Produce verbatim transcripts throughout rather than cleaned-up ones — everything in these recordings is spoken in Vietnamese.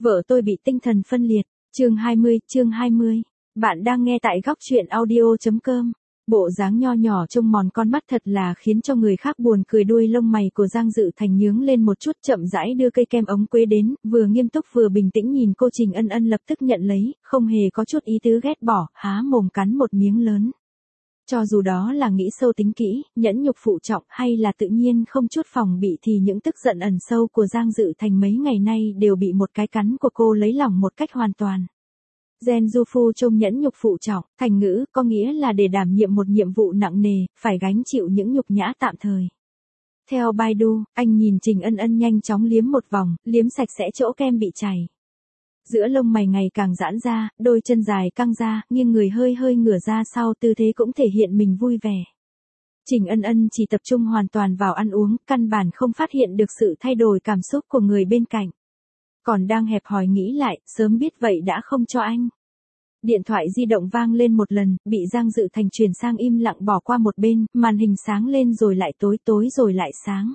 Vợ tôi bị tinh thần phân liệt. Chương hai mươi, chương hai mươi. Bạn đang nghe tại góc truyện audio chấm com. Bộ dáng nho nhỏ trông mòn con mắt thật là khiến cho người khác buồn cười, đuôi lông mày của Giang Dự Thành nhướng lên một chút, chậm rãi đưa cây kem ống quế đến, vừa nghiêm túc vừa bình tĩnh nhìn cô. Trình Ân Ân lập tức nhận lấy, không hề có chút ý tứ ghét bỏ, há mồm cắn một miếng lớn. Cho dù đó là nghĩ sâu tính kỹ, nhẫn nhục phụ trọng hay là tự nhiên không chút phòng bị thì những tức giận ẩn sâu của Giang Dự Thành mấy ngày nay đều bị một cái cắn của cô lấy lỏng một cách hoàn toàn. Gen du phu trông nhẫn nhục phụ trọng, thành ngữ có nghĩa là để đảm nhiệm một nhiệm vụ nặng nề, phải gánh chịu những nhục nhã tạm thời. Theo Baidu, anh nhìn Trình Ân Ân nhanh chóng liếm một vòng, liếm sạch sẽ chỗ kem bị chảy. Giữa lông mày ngày càng giãn ra, đôi chân dài căng ra, nhưng người hơi hơi ngửa ra sau, tư thế cũng thể hiện mình vui vẻ. Trình Ân Ân chỉ tập trung hoàn toàn vào ăn uống, căn bản không phát hiện được sự thay đổi cảm xúc của người bên cạnh. Còn đang hẹp hòi nghĩ lại, sớm biết vậy đã không cho anh. Điện thoại di động vang lên một lần, bị Giang Dự Thành chuyển sang im lặng bỏ qua một bên, màn hình sáng lên rồi lại tối, tối rồi lại sáng.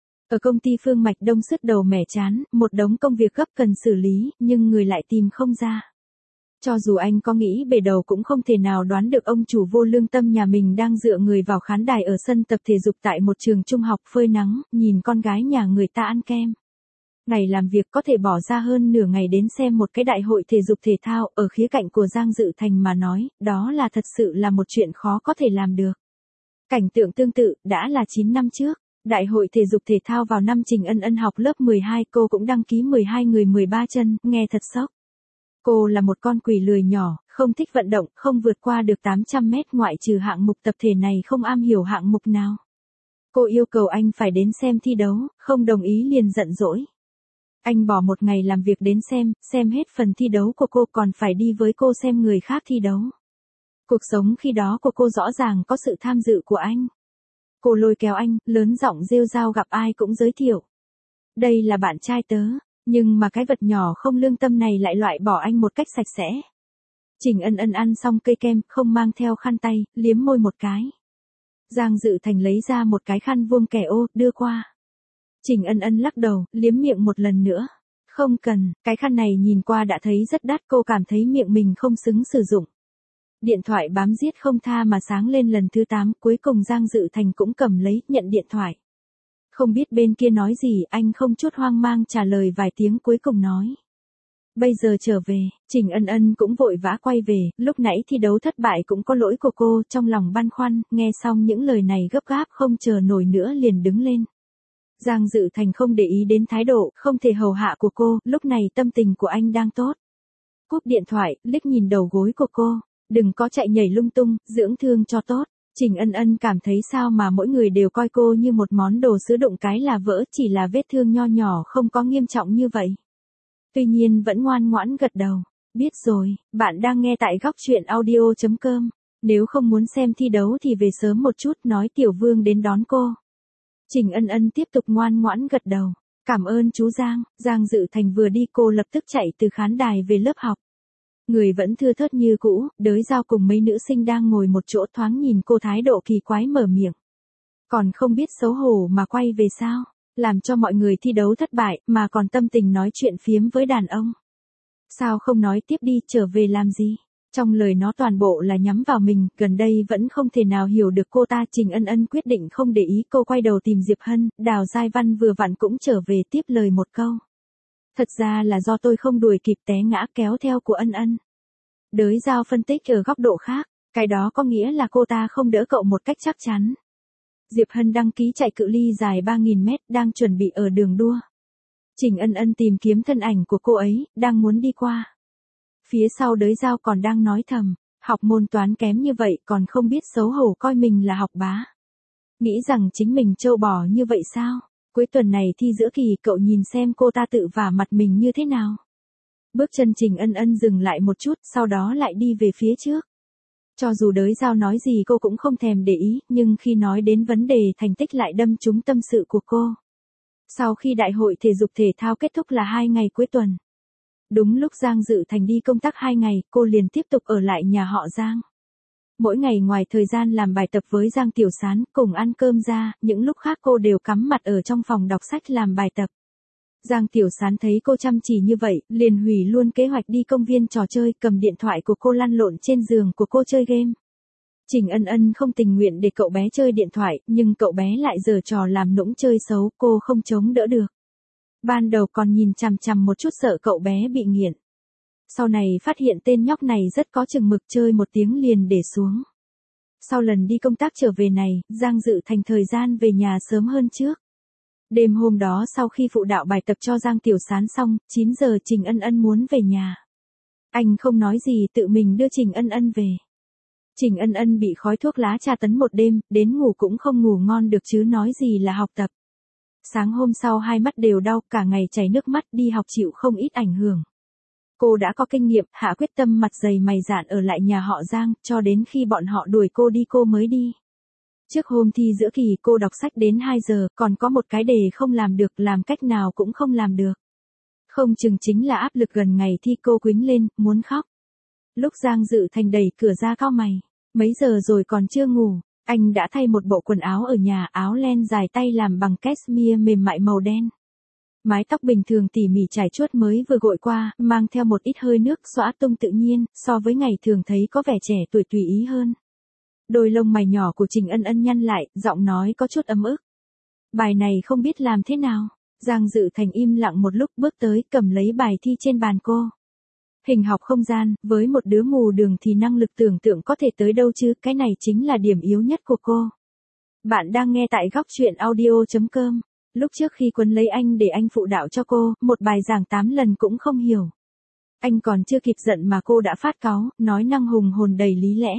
Ở công ty Phương Mạch Đông sứt đầu mẻ chán, một đống công việc gấp cần xử lý, nhưng người lại tìm không ra. Cho dù anh có nghĩ bể đầu cũng không thể nào đoán được ông chủ vô lương tâm nhà mình đang dựa người vào khán đài ở sân tập thể dục tại một trường trung học phơi nắng, nhìn con gái nhà người ta ăn kem. Ngày làm việc có thể bỏ ra hơn nửa ngày đến xem một cái đại hội thể dục thể thao, ở khía cạnh của Giang Dự Thành mà nói, đó là thật sự là một chuyện khó có thể làm được. Cảnh tượng tương tự, đã là chín năm trước. Đại hội thể dục thể thao vào năm Trình Ân Ân học lớp mười hai, cô cũng đăng ký mười hai người mười ba chân, nghe thật sốc. Cô là một con quỷ lười nhỏ, không thích vận động, không vượt qua được tám trăm mét, ngoại trừ hạng mục tập thể này không am hiểu hạng mục nào. Cô yêu cầu anh phải đến xem thi đấu, không đồng ý liền giận dỗi. Anh bỏ một ngày làm việc đến xem, xem hết phần thi đấu của cô còn phải đi với cô xem người khác thi đấu. Cuộc sống khi đó của cô rõ ràng có sự tham dự của anh. Cô lôi kéo anh, lớn giọng rêu rao, gặp ai cũng giới thiệu. Đây là bạn trai tớ, nhưng mà cái vật nhỏ không lương tâm này lại loại bỏ anh một cách sạch sẽ. Trình Ân Ân ăn xong cây kem, không mang theo khăn tay, liếm môi một cái. Giang Dự Thành lấy ra một cái khăn vuông kẻ ô, đưa qua. Trình Ân Ân lắc đầu, liếm miệng một lần nữa. Không cần, cái khăn này nhìn qua đã thấy rất đắt, cô cảm thấy miệng mình không xứng sử dụng. Điện thoại bám giết không tha mà sáng lên lần thứ tám, cuối cùng Giang Dự Thành cũng cầm lấy, nhận điện thoại. Không biết bên kia nói gì, anh không chút hoang mang trả lời vài tiếng, cuối cùng nói. Bây giờ trở về. Trình Ân Ân cũng vội vã quay về, lúc nãy thi đấu thất bại cũng có lỗi của cô, trong lòng băn khoăn, nghe xong những lời này gấp gáp không chờ nổi nữa liền đứng lên. Giang Dự Thành không để ý đến thái độ, không thể hầu hạ của cô, lúc này tâm tình của anh đang tốt. Cúp điện thoại, liếc nhìn đầu gối của cô. Đừng có chạy nhảy lung tung, dưỡng thương cho tốt. Trình Ân Ân cảm thấy sao mà mỗi người đều coi cô như một món đồ sứ, đụng cái là vỡ, chỉ là vết thương nho nhỏ không có nghiêm trọng như vậy. Tuy nhiên vẫn ngoan ngoãn gật đầu. Biết rồi, bạn đang nghe tại góc truyện audio chấm com. Nếu không muốn xem thi đấu thì về sớm một chút, nói Tiểu Vương đến đón cô. Trình Ân Ân tiếp tục ngoan ngoãn gật đầu. Cảm ơn chú Giang. Giang Dự Thành vừa đi cô lập tức chạy từ khán đài về lớp học. Người vẫn thưa thớt như cũ, Đới Giao cùng mấy nữ sinh đang ngồi một chỗ thoáng nhìn cô thái độ kỳ quái mở miệng. Còn không biết xấu hổ mà quay về sao, làm cho mọi người thi đấu thất bại mà còn tâm tình nói chuyện phiếm với đàn ông. Sao không nói tiếp đi, trở về làm gì? Trong lời nó toàn bộ là nhắm vào mình, gần đây vẫn không thể nào hiểu được cô ta. Trình Ân Ân quyết định không để ý, cô quay đầu tìm Diệp Hân, Đào Giai Văn vừa vặn cũng trở về tiếp lời một câu. Thật ra là do tôi không đuổi kịp, té ngã kéo theo của Ân Ân. Đới Giao phân tích ở góc độ khác, cái đó có nghĩa là cô ta không đỡ cậu một cách chắc chắn. Diệp Hân đăng ký chạy cự ly dài ba nghìn mét, đang chuẩn bị ở đường đua. Trình Ân Ân tìm kiếm thân ảnh của cô ấy, đang muốn đi qua. Phía sau Đới Giao còn đang nói thầm, học môn toán kém như vậy còn không biết xấu hổ coi mình là học bá. Nghĩ rằng chính mình trâu bò như vậy sao? Cuối tuần này thi giữa kỳ, cậu nhìn xem cô ta tự vả mặt mình như thế nào. Bước chân Trình Ân Ân dừng lại một chút, sau đó lại đi về phía trước. Cho dù Đới Giao nói gì cô cũng không thèm để ý, nhưng khi nói đến vấn đề thành tích lại đâm trúng tâm sự của cô. Sau khi đại hội thể dục thể thao kết thúc là hai ngày cuối tuần. Đúng lúc Giang Dự Thành đi công tác hai ngày, cô liền tiếp tục ở lại nhà họ Giang. Mỗi ngày ngoài thời gian làm bài tập với Giang Tiểu Sán cùng ăn cơm ra, những lúc khác cô đều cắm mặt ở trong phòng đọc sách làm bài tập. Giang Tiểu Sán thấy cô chăm chỉ như vậy, liền hủy luôn kế hoạch đi công viên trò chơi, cầm điện thoại của cô lăn lộn trên giường của cô chơi game. Trình Ân Ân không tình nguyện để cậu bé chơi điện thoại, nhưng cậu bé lại giở trò làm nũng chơi xấu, cô không chống đỡ được. Ban đầu còn nhìn chằm chằm một chút sợ cậu bé bị nghiện. Sau này phát hiện tên nhóc này rất có chừng mực, chơi một tiếng liền để xuống. Sau lần đi công tác trở về này, Giang Dự Thành thời gian về nhà sớm hơn trước. Đêm hôm đó sau khi phụ đạo bài tập cho Giang Tiểu Sán xong, chín giờ Trình Ân Ân muốn về nhà. Anh không nói gì, tự mình đưa Trình Ân Ân về. Trình Ân Ân bị khói thuốc lá tra tấn một đêm, đến ngủ cũng không ngủ ngon được chứ nói gì là học tập. Sáng hôm sau hai mắt đều đau, cả ngày chảy nước mắt, đi học chịu không ít ảnh hưởng. Cô đã có kinh nghiệm, hạ quyết tâm mặt dày mày dạn ở lại nhà họ Giang, cho đến khi bọn họ đuổi cô đi cô mới đi. Trước hôm thi giữa kỳ cô đọc sách đến hai giờ, còn có một cái đề không làm được, làm cách nào cũng không làm được. Không chừng chính là áp lực gần ngày thi, cô quýnh lên, muốn khóc. Lúc Giang Dự Thành đẩy cửa ra cau mày, mấy giờ rồi còn chưa ngủ, anh đã thay một bộ quần áo ở nhà, áo len dài tay làm bằng cashmere mềm mại màu đen. Mái tóc bình thường tỉ mỉ trải chuốt mới vừa gội qua, mang theo một ít hơi nước xõa tung tự nhiên, so với ngày thường thấy có vẻ trẻ tuổi tùy ý hơn. Đôi lông mày nhỏ của Trình Ân Ân nhăn lại, giọng nói có chút ấm ức. Bài này không biết làm thế nào. Giang Dự Thành im lặng một lúc, bước tới, cầm lấy bài thi trên bàn cô. Hình học không gian, với một đứa mù đường thì năng lực tưởng tượng có thể tới đâu chứ, cái này chính là điểm yếu nhất của cô. Bạn đang nghe tại góc truyện audio chấm com. Lúc trước khi Quấn lấy anh để anh phụ đạo cho cô, một bài giảng tám lần cũng không hiểu. Anh còn chưa kịp giận mà cô đã phát cáu, nói năng hùng hồn đầy lý lẽ.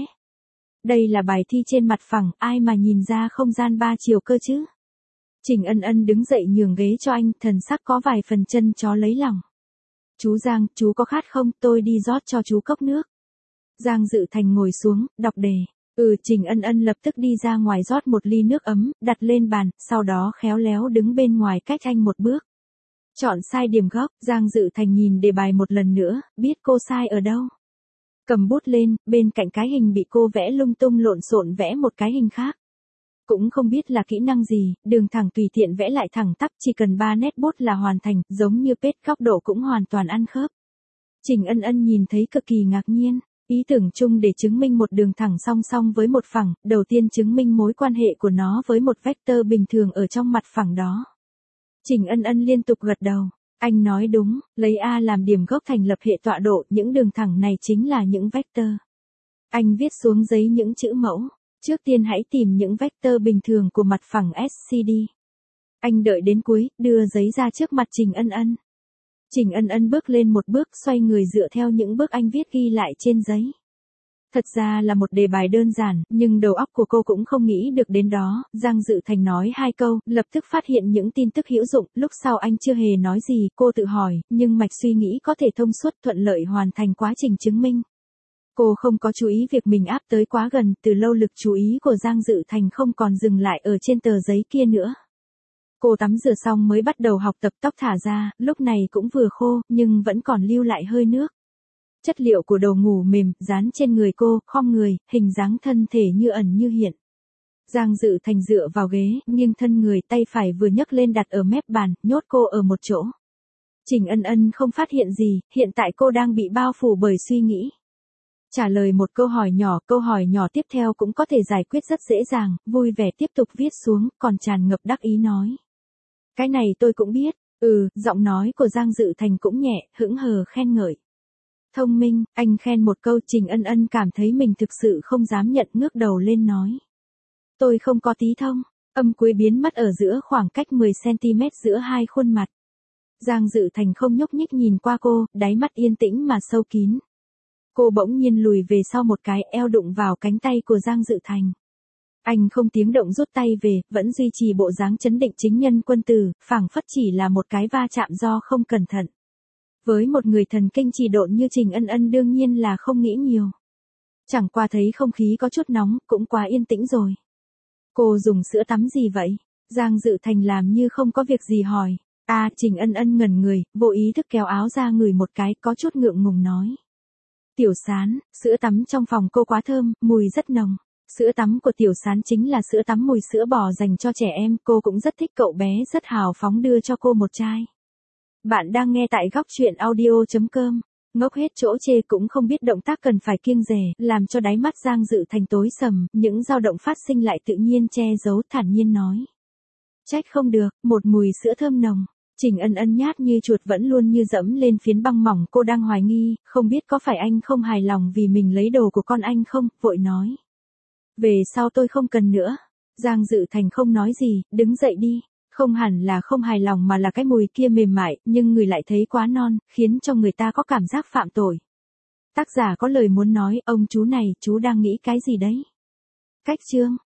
Đây là bài thi trên mặt phẳng, ai mà nhìn ra không gian ba chiều cơ chứ. Trình Ân Ân đứng dậy nhường ghế cho anh, thần sắc có vài phần chân chó lấy lòng. Chú Giang, chú có khát không, tôi đi rót cho chú cốc nước. Giang Dự Thành ngồi xuống, đọc đề. Ừ, Trình Ân Ân lập tức đi ra ngoài rót một ly nước ấm, đặt lên bàn, sau đó khéo léo đứng bên ngoài cách anh một bước. Chọn sai điểm góc, Giang Dự Thành nhìn đề bài một lần nữa, biết cô sai ở đâu. Cầm bút lên, bên cạnh cái hình bị cô vẽ lung tung lộn xộn vẽ một cái hình khác. Cũng không biết là kỹ năng gì, đường thẳng tùy tiện vẽ lại thẳng tắp, chỉ cần ba nét bút là hoàn thành, giống như pết góc độ cũng hoàn toàn ăn khớp. Trình Ân Ân nhìn thấy cực kỳ ngạc nhiên, ý tưởng chung để chứng minh một đường thẳng song song với một phẳng, đầu tiên chứng minh mối quan hệ của nó với một vectơ bình thường ở trong mặt phẳng đó. Trình Ân Ân liên tục gật đầu, anh nói đúng, lấy A làm điểm gốc thành lập hệ tọa độ, những đường thẳng này chính là những vectơ. Anh viết xuống giấy những chữ mẫu. Trước tiên hãy tìm những vectơ bình thường của mặt phẳng ét xê đê. Anh đợi đến cuối, đưa giấy ra trước mặt Trình Ân Ân. Trình Ân Ân bước lên một bước, xoay người dựa theo những bước anh viết ghi lại trên giấy. Thật ra là một đề bài đơn giản, nhưng đầu óc của cô cũng không nghĩ được đến đó. Giang Dự Thành nói hai câu, lập tức phát hiện những tin tức hữu dụng, lúc sau anh chưa hề nói gì, cô tự hỏi, nhưng mạch suy nghĩ có thể thông suốt, thuận lợi hoàn thành quá trình chứng minh. Cô không có chú ý việc mình áp tới quá gần, từ lâu lực chú ý của Giang Dự Thành không còn dừng lại ở trên tờ giấy kia nữa. Cô tắm rửa xong mới bắt đầu học tập, tóc thả ra, lúc này cũng vừa khô, nhưng vẫn còn lưu lại hơi nước. Chất liệu của đồ ngủ mềm, dán trên người cô, khom người, hình dáng thân thể như ẩn như hiện. Giang Dự Thành dựa vào ghế, nghiêng thân người, tay phải vừa nhấc lên đặt ở mép bàn, nhốt cô ở một chỗ. Trình Ân Ân không phát hiện gì, hiện tại cô đang bị bao phủ bởi suy nghĩ. Trả lời một câu hỏi nhỏ, câu hỏi nhỏ tiếp theo cũng có thể giải quyết rất dễ dàng, vui vẻ tiếp tục viết xuống, còn tràn ngập đắc ý nói. Cái này tôi cũng biết, ừ, giọng nói của Giang Dự Thành cũng nhẹ, hững hờ khen ngợi. Thông minh, anh khen một câu. Trình Ân Ân cảm thấy mình thực sự không dám nhận, ngước đầu lên nói. Tôi không có tí thông, âm cuối biến mất ở giữa khoảng cách mười xăng-ti-mét giữa hai khuôn mặt. Giang Dự Thành không nhúc nhích nhìn qua cô, đáy mắt yên tĩnh mà sâu kín. Cô bỗng nhiên lùi về sau một cái, eo đụng vào cánh tay của Giang Dự Thành. Anh không tiếng động rút tay về, vẫn duy trì bộ dáng trấn định chính nhân quân tử, phảng phất chỉ là một cái va chạm do không cẩn thận. Với một người thần kinh trì độn như Trình Ân Ân đương nhiên là không nghĩ nhiều. Chẳng qua thấy không khí có chút nóng, cũng quá yên tĩnh rồi. Cô dùng sữa tắm gì vậy? Giang Dự Thành làm như không có việc gì hỏi. À, Trình Ân Ân ngẩn người, vô ý thức kéo áo ra ngửi một cái, có chút ngượng ngùng nói. Tiểu Sán, sữa tắm trong phòng cô quá thơm, mùi rất nồng. Sữa tắm của Tiểu Sán chính là sữa tắm mùi sữa bò dành cho trẻ em, cô cũng rất thích, cậu bé rất hào phóng đưa cho cô một chai. Bạn đang nghe tại góc chuyện audio chấm com. Ngốc hết chỗ chê cũng không biết động tác cần phải kiêng dè, làm cho đáy mắt Giang Dự Thành tối sầm, những dao động phát sinh lại tự nhiên che giấu, thản nhiên nói. Trách không được, một mùi sữa thơm nồng. Trình Ân Ân nhát như chuột vẫn luôn như dẫm lên phiến băng mỏng, cô đang hoài nghi, không biết có phải anh không hài lòng vì mình lấy đồ của con anh không, vội nói. Về sau tôi không cần nữa. Giang Dự Thành không nói gì, đứng dậy đi. Không hẳn là không hài lòng mà là cái mùi kia mềm mại, nhưng người lại thấy quá non, khiến cho người ta có cảm giác phạm tội. Tác giả có lời muốn nói, ông chú này, chú đang nghĩ cái gì đấy? Cách chương.